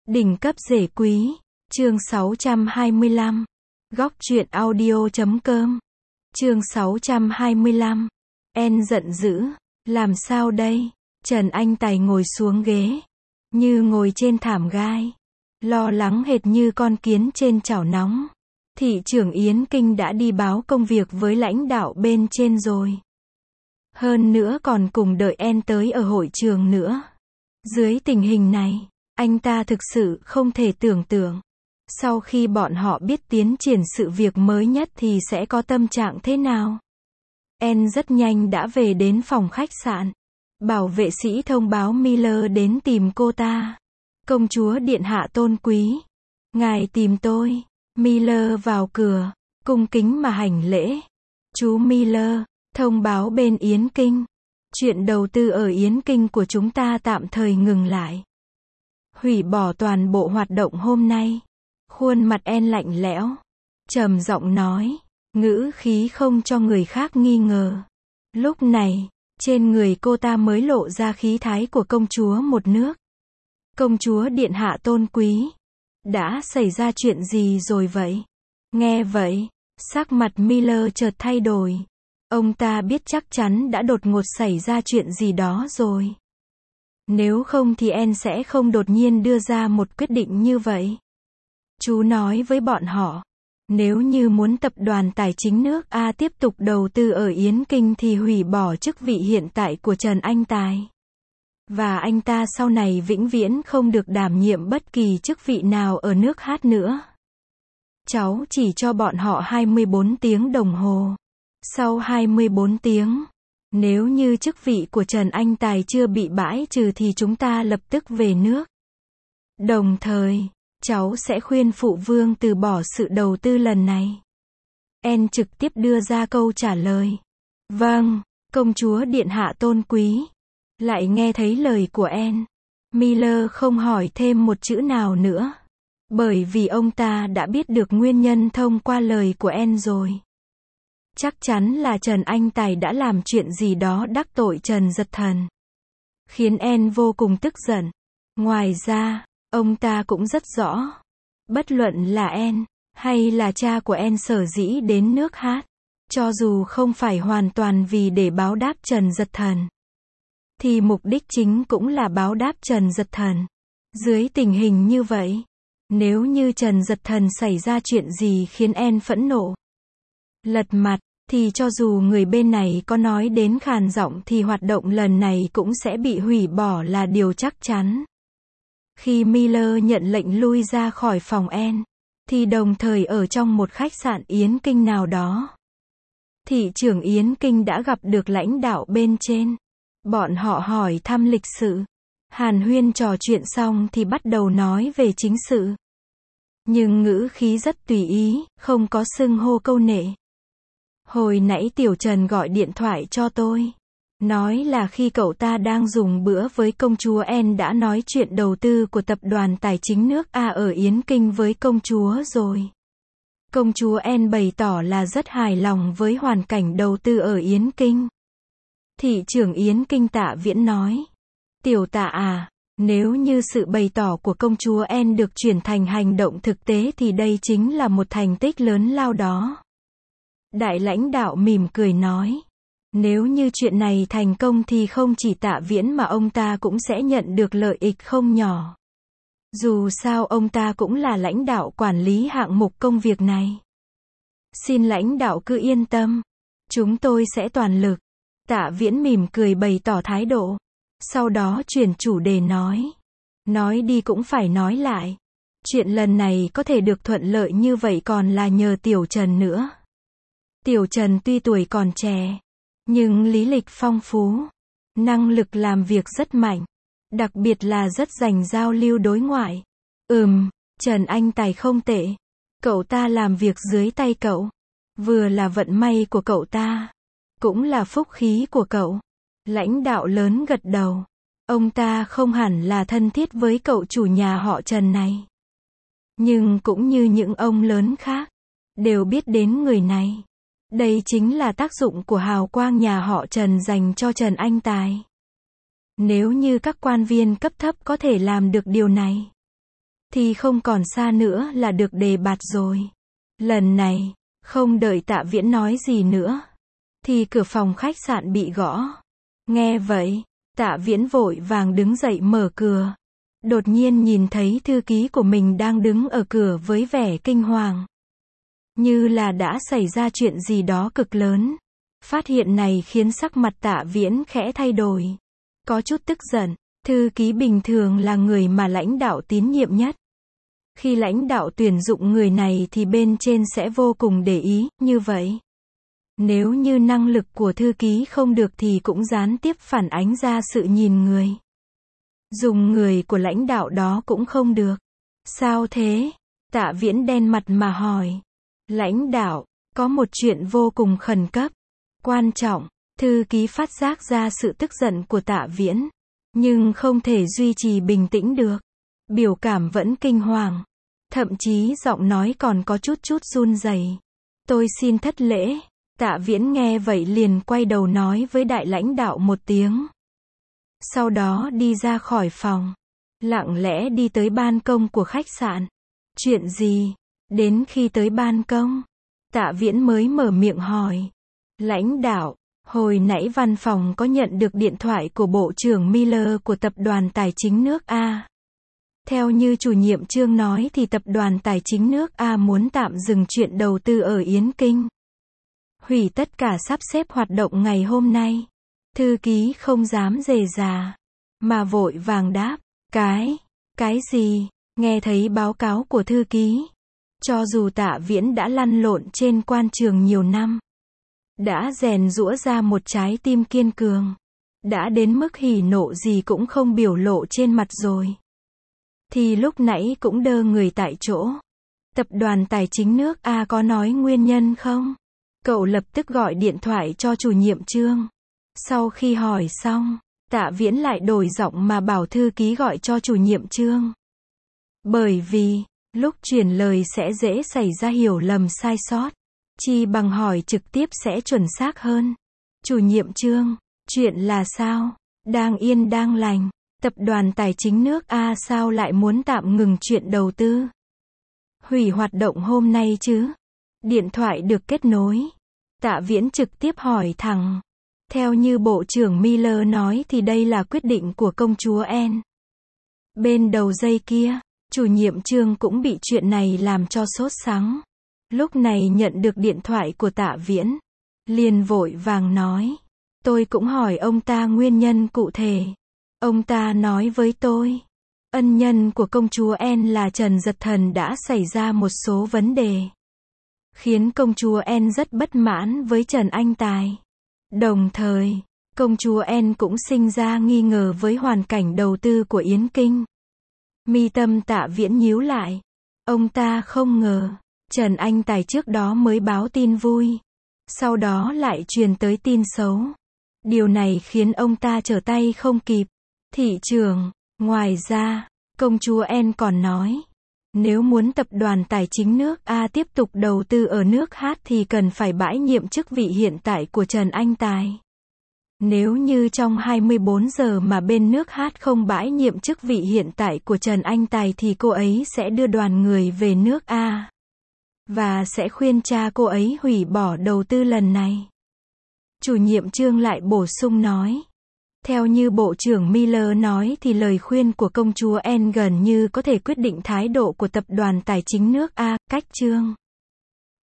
Đỉnh cấp rể quý, chương 625. Góc truyện audio.com. Chương 625. En giận dữ, làm sao đây? Trần Anh Tài ngồi xuống ghế, như ngồi trên thảm gai, lo lắng hệt như con kiến trên chảo nóng. Thị trưởng Yến Kinh đã đi báo công việc với lãnh đạo bên trên rồi. Hơn nữa còn cùng đợi En tới ở hội trường nữa. Dưới tình hình này, anh ta thực sự không thể tưởng tượng, sau khi bọn họ biết tiến triển sự việc mới nhất thì sẽ có tâm trạng thế nào. En rất nhanh đã về đến phòng khách sạn. Bảo vệ sĩ thông báo Miller đến tìm cô ta. Công chúa điện hạ tôn quý, ngài tìm tôi. Miller vào cửa, cung kính mà hành lễ. Chú Miller, thông báo bên Yến Kinh. Chuyện đầu tư ở Yến Kinh của chúng ta tạm thời ngừng lại. Hủy bỏ toàn bộ hoạt động hôm nay. Khuôn mặt En lạnh lẽo, trầm giọng nói, ngữ khí không cho người khác nghi ngờ. Lúc này, trên người cô ta mới lộ ra khí thái của công chúa một nước. Công chúa điện hạ tôn quý, đã xảy ra chuyện gì rồi vậy? Nghe vậy, sắc mặt Miller chợt thay đổi. Ông ta biết chắc chắn đã đột ngột xảy ra chuyện gì đó rồi. Nếu không thì En sẽ không đột nhiên đưa ra một quyết định như vậy. Chú nói với bọn họ, nếu như muốn tập đoàn tài chính nước A tiếp tục đầu tư ở Yến Kinh thì hủy bỏ chức vị hiện tại của Trần Anh Tài. Và anh ta sau này vĩnh viễn không được đảm nhiệm bất kỳ chức vị nào ở nước Hát nữa. Cháu chỉ cho bọn họ 24 tiếng đồng hồ. Sau 24 tiếng, nếu như chức vị của Trần Anh Tài chưa bị bãi trừ thì chúng ta lập tức về nước. Đồng thời, cháu sẽ khuyên phụ vương từ bỏ sự đầu tư lần này. En trực tiếp đưa ra câu trả lời. Vâng, công chúa điện hạ tôn quý. Lại nghe thấy lời của En. Miller không hỏi thêm một chữ nào nữa. Bởi vì ông ta đã biết được nguyên nhân thông qua lời của En rồi. Chắc chắn là Trần Anh Tài đã làm chuyện gì đó đắc tội Trần Dật Thần, khiến En vô cùng tức giận. Ngoài ra, ông ta cũng rất rõ, bất luận là En, hay là cha của En sở dĩ đến nước Hát, cho dù không phải hoàn toàn vì để báo đáp Trần Dật Thần, thì mục đích chính cũng là báo đáp Trần Dật Thần. Dưới tình hình như vậy, nếu như Trần Dật Thần xảy ra chuyện gì khiến En phẫn nộ, lật mặt, thì cho dù người bên này có nói đến khàn giọng thì hoạt động lần này cũng sẽ bị hủy bỏ là điều chắc chắn. Khi Miller nhận lệnh lui ra khỏi phòng En, thì đồng thời ở trong một khách sạn Yến Kinh nào đó. Thị trưởng Yến Kinh đã gặp được lãnh đạo bên trên. Bọn họ hỏi thăm lịch sự. Hàn huyên trò chuyện xong thì bắt đầu nói về chính sự. Nhưng ngữ khí rất tùy ý, không có xưng hô câu nệ. Hồi nãy Tiểu Trần gọi điện thoại cho tôi. Nói là khi cậu ta đang dùng bữa với công chúa En đã nói chuyện đầu tư của tập đoàn tài chính nước A ở Yến Kinh với công chúa rồi. Công chúa En bày tỏ là rất hài lòng với hoàn cảnh đầu tư ở Yến Kinh. Thị trưởng Yến Kinh Tạ Viễn nói. Tiểu Tạ à, nếu như sự bày tỏ của công chúa En được chuyển thành hành động thực tế thì đây chính là một thành tích lớn lao đó. Đại lãnh đạo mỉm cười nói. Nếu như chuyện này thành công thì không chỉ Tạ Viễn mà ông ta cũng sẽ nhận được lợi ích không nhỏ. Dù sao ông ta cũng là lãnh đạo quản lý hạng mục công việc này. Xin lãnh đạo cứ yên tâm. Chúng tôi sẽ toàn lực. Tạ Viễn mỉm cười bày tỏ thái độ. Sau đó chuyển chủ đề nói. Nói đi cũng phải nói lại. Chuyện lần này có thể được thuận lợi như vậy còn là nhờ Tiểu Trần nữa. Tiểu Trần tuy tuổi còn trẻ, nhưng lý lịch phong phú, năng lực làm việc rất mạnh, đặc biệt là rất dành giao lưu đối ngoại. Trần Anh Tài không tệ. Cậu ta làm việc dưới tay cậu. Vừa là vận may của cậu ta, cũng là phúc khí của cậu. Lãnh đạo lớn gật đầu. Ông ta không hẳn là thân thiết với cậu chủ nhà họ Trần này. Nhưng cũng như những ông lớn khác, đều biết đến người này. Đây chính là tác dụng của hào quang nhà họ Trần dành cho Trần Anh Tài. Nếu như các quan viên cấp thấp có thể làm được điều này, thì không còn xa nữa là được đề bạt rồi. Lần này, không đợi Tạ Viễn nói gì nữa, thì cửa phòng khách sạn bị gõ. Nghe vậy, Tạ Viễn vội vàng đứng dậy mở cửa. Đột nhiên nhìn thấy thư ký của mình đang đứng ở cửa với vẻ kinh hoàng. Như là đã xảy ra chuyện gì đó cực lớn. Phát hiện này khiến sắc mặt Tạ Viễn khẽ thay đổi. Có chút tức giận, thư ký bình thường là người mà lãnh đạo tín nhiệm nhất. Khi lãnh đạo tuyển dụng người này thì bên trên sẽ vô cùng để ý, như vậy. Nếu như năng lực của thư ký không được thì cũng gián tiếp phản ánh ra sự nhìn người. Dùng người của lãnh đạo đó cũng không được. Sao thế? Tạ Viễn đen mặt mà hỏi. Lãnh đạo, có một chuyện vô cùng khẩn cấp, quan trọng. Thư ký phát giác ra sự tức giận của Tạ Viễn, nhưng không thể duy trì bình tĩnh được. Biểu cảm vẫn kinh hoàng. Thậm chí giọng nói còn có chút run rẩy. Tôi xin thất lễ. Tạ Viễn nghe vậy liền quay đầu nói với đại lãnh đạo một tiếng. Sau đó đi ra khỏi phòng. Lặng lẽ đi tới ban công của khách sạn. Chuyện gì? Đến khi tới ban công, Tạ Viễn mới mở miệng hỏi. Lãnh đạo, hồi nãy văn phòng có nhận được điện thoại của Bộ trưởng Miller của Tập đoàn Tài chính nước A. Theo như chủ nhiệm Trương nói thì Tập đoàn Tài chính nước A muốn tạm dừng chuyện đầu tư ở Yến Kinh. Hủy tất cả sắp xếp hoạt động ngày hôm nay. Thư ký không dám dề già, mà vội vàng đáp. Cái gì? Nghe thấy báo cáo của thư ký. Cho dù Tạ Viễn đã lăn lộn trên quan trường nhiều năm, đã rèn giũa ra một trái tim kiên cường, đã đến mức hỉ nộ gì cũng không biểu lộ trên mặt rồi, thì lúc nãy cũng đơ người tại chỗ. Tập đoàn Tài chính nước A có nói nguyên nhân không? Cậu lập tức gọi điện thoại cho chủ nhiệm Trương. Sau khi hỏi xong, Tạ Viễn lại đổi giọng mà bảo thư ký gọi cho chủ nhiệm Trương. Bởi vì, lúc truyền lời sẽ dễ xảy ra hiểu lầm sai sót. Chi bằng hỏi trực tiếp sẽ chuẩn xác hơn. Chủ nhiệm Trương, chuyện là sao? Đang yên đang lành. Tập đoàn Tài chính nước A sao lại muốn tạm ngừng chuyện đầu tư? Hủy hoạt động hôm nay chứ? Điện thoại được kết nối. Tạ Viễn trực tiếp hỏi thẳng. Theo như Bộ trưởng Miller nói thì đây là quyết định của công chúa Anne. Bên đầu dây kia, chủ nhiệm Trương cũng bị chuyện này làm cho sốt sắng. Lúc này nhận được điện thoại của Tạ Viễn, liền vội vàng nói. Tôi cũng hỏi ông ta nguyên nhân cụ thể. Ông ta nói với tôi, ân nhân của công chúa Anne là Trần Giật Thần đã xảy ra một số vấn đề, khiến công chúa Anne rất bất mãn với Trần Anh Tài. Đồng thời, công chúa Anne cũng sinh ra nghi ngờ với hoàn cảnh đầu tư của Yến Kinh. Mi tâm Tạ Viễn nhíu lại. Ông ta không ngờ, Trần Anh Tài trước đó mới báo tin vui, sau đó lại truyền tới tin xấu. Điều này khiến ông ta trở tay không kịp. Thị trường, ngoài ra, công chúa Anne còn nói, nếu muốn tập đoàn tài chính nước A tiếp tục đầu tư ở nước H thì cần phải bãi nhiệm chức vị hiện tại của Trần Anh Tài. Nếu như trong 24 giờ mà bên nước H không bãi nhiệm chức vị hiện tại của Trần Anh Tài thì cô ấy sẽ đưa đoàn người về nước A. Và sẽ khuyên cha cô ấy hủy bỏ đầu tư lần này. Chủ nhiệm Trương lại bổ sung nói. Theo như Bộ trưởng Miller nói thì lời khuyên của công chúa Anne gần như có thể quyết định thái độ của tập đoàn tài chính nước A. Cách Trương